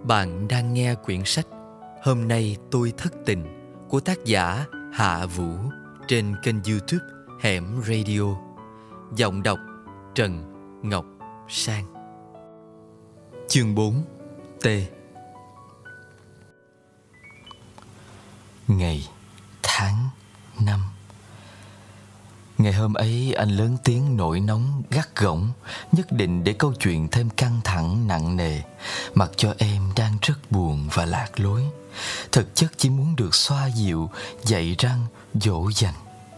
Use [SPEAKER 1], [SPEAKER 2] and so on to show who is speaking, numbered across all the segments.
[SPEAKER 1] Bạn đang nghe quyển sách Hôm nay tôi thất tình của tác giả Hạ Vũ trên kênh YouTube Hẻm Radio. Giọng đọc Trần Ngọc Sang. Chương 4. T. Ngày tháng năm. Ngày hôm ấy anh lớn tiếng nổi nóng gắt gỏng, nhất định để câu chuyện thêm căng thẳng nặng nề, mặc cho em đang rất buồn và lạc lối. Thực chất chỉ muốn được xoa dịu, dạy răng, dỗ dành.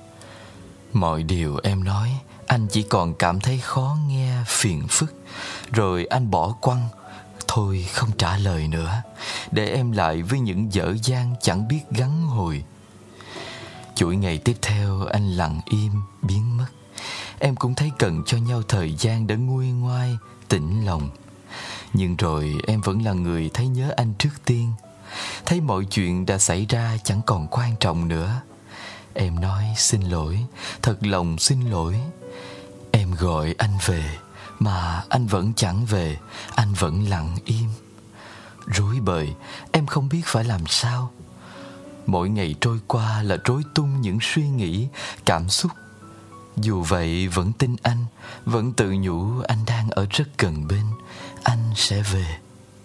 [SPEAKER 1] Mọi điều em nói anh chỉ còn cảm thấy khó nghe, phiền phức. Rồi anh bỏ quăng, thôi không trả lời nữa, để em lại với những dở dang chẳng biết gắn hồi. Chuỗi ngày tiếp theo anh lặng im biến mất. Em cũng thấy cần cho nhau thời gian để nguôi ngoai, tĩnh lòng. Nhưng rồi em vẫn là người thấy nhớ anh trước tiên, thấy mọi chuyện đã xảy ra chẳng còn quan trọng nữa. Em nói xin lỗi, thật lòng xin lỗi. Em gọi anh về mà anh vẫn chẳng về, anh vẫn lặng im. Rối bời, em không biết phải làm sao. Mỗi ngày trôi qua là rối tung những suy nghĩ, cảm xúc. Dù vậy vẫn tin anh, vẫn tự nhủ anh đang ở rất gần bên, anh sẽ về.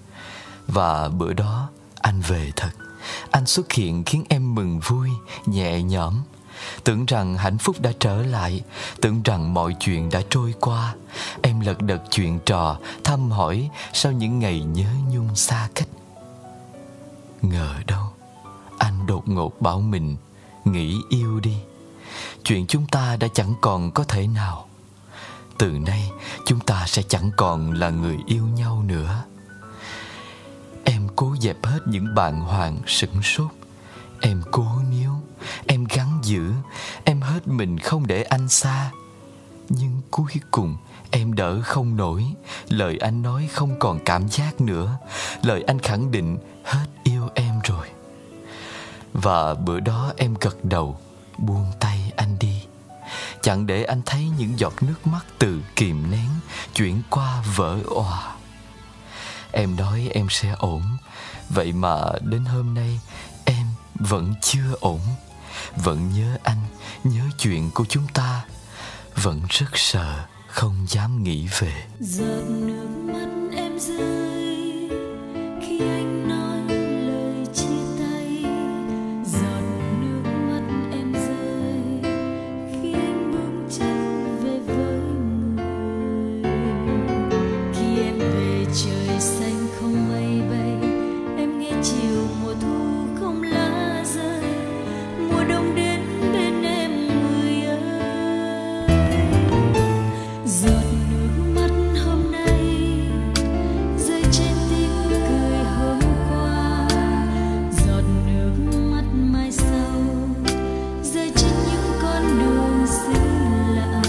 [SPEAKER 1] Và bữa đó anh về thật. Anh xuất hiện khiến em mừng vui, nhẹ nhõm. Tưởng rằng hạnh phúc đã trở lại, tưởng rằng mọi chuyện đã trôi qua. Em lật đật chuyện trò, thăm hỏi sau những ngày nhớ nhung xa cách. Ngờ đâu anh đột ngột bảo mình nghỉ yêu đi. Chuyện chúng ta đã chẳng còn có thể nào. Từ nay chúng ta sẽ chẳng còn là người yêu nhau nữa. Em cố dẹp hết những bàng hoàng sửng sốt. Em cố níu, em gắng giữ, em hết mình không để anh xa. Nhưng cuối cùng em đỡ không nổi. Lời anh nói không còn cảm giác nữa. Lời anh khẳng định hết yêu em rồi. Và bữa đó em gật đầu, buông tay anh đi, chẳng để anh thấy những giọt nước mắt từ kìm nén chuyển qua vỡ òa. Em nói em sẽ ổn, vậy mà đến hôm nay em vẫn chưa ổn. Vẫn nhớ anh, nhớ chuyện của chúng ta. Vẫn rất sợ, không dám nghĩ về.
[SPEAKER 2] Giọt nước mắt em rơi khi anh nói lời chia tay. Giọt nước mắt em rơi khi anh bước chân về với người. Khi em về trời xanh không mây bay, em nghe chiều mùa thu không lá rơi. Mùa đông đến bên em người ơi. Giọt nước mắt hôm nay rơi trên tiếng cười hôm qua. Giọt nước mắt mai sau rơi trên những con đường xinh lạ.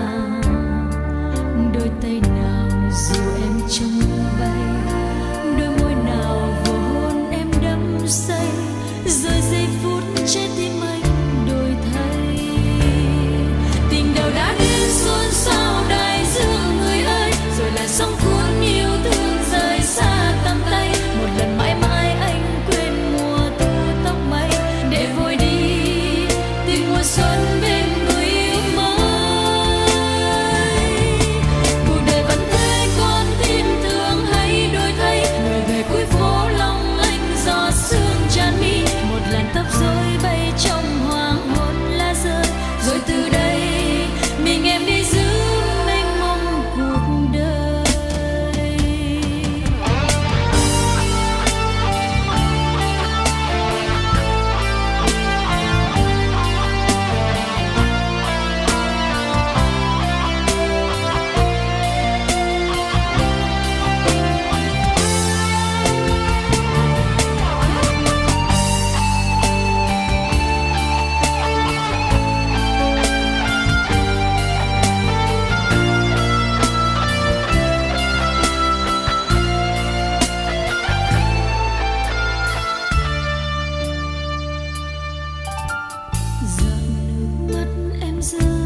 [SPEAKER 2] Đôi tay nào dù em trong mưa bay, đôi môi nào vừa hôn em đắm say. Rồi giây phút trái tim anh đổi thay. Tình đầu đã đến xôn xao đại dương người ơi. Rồi là sóng cuốn yêu thương rời xa tầm tay. Một lần mãi mãi anh quên mùa thu tóc mây, để vội đi tìm mùa xuân bên người yêu mới. Cuộc đời vẫn thế, con tin tưởng hay đổi thay. Người về cuối phố long lanh gió sương tràn mi. Một làn tóc rối bay trong hoàng hôn lá rơi. Rồi từ đây mình em đi giữ mênh mông cuộc đời. Giọt nước mắt em rơi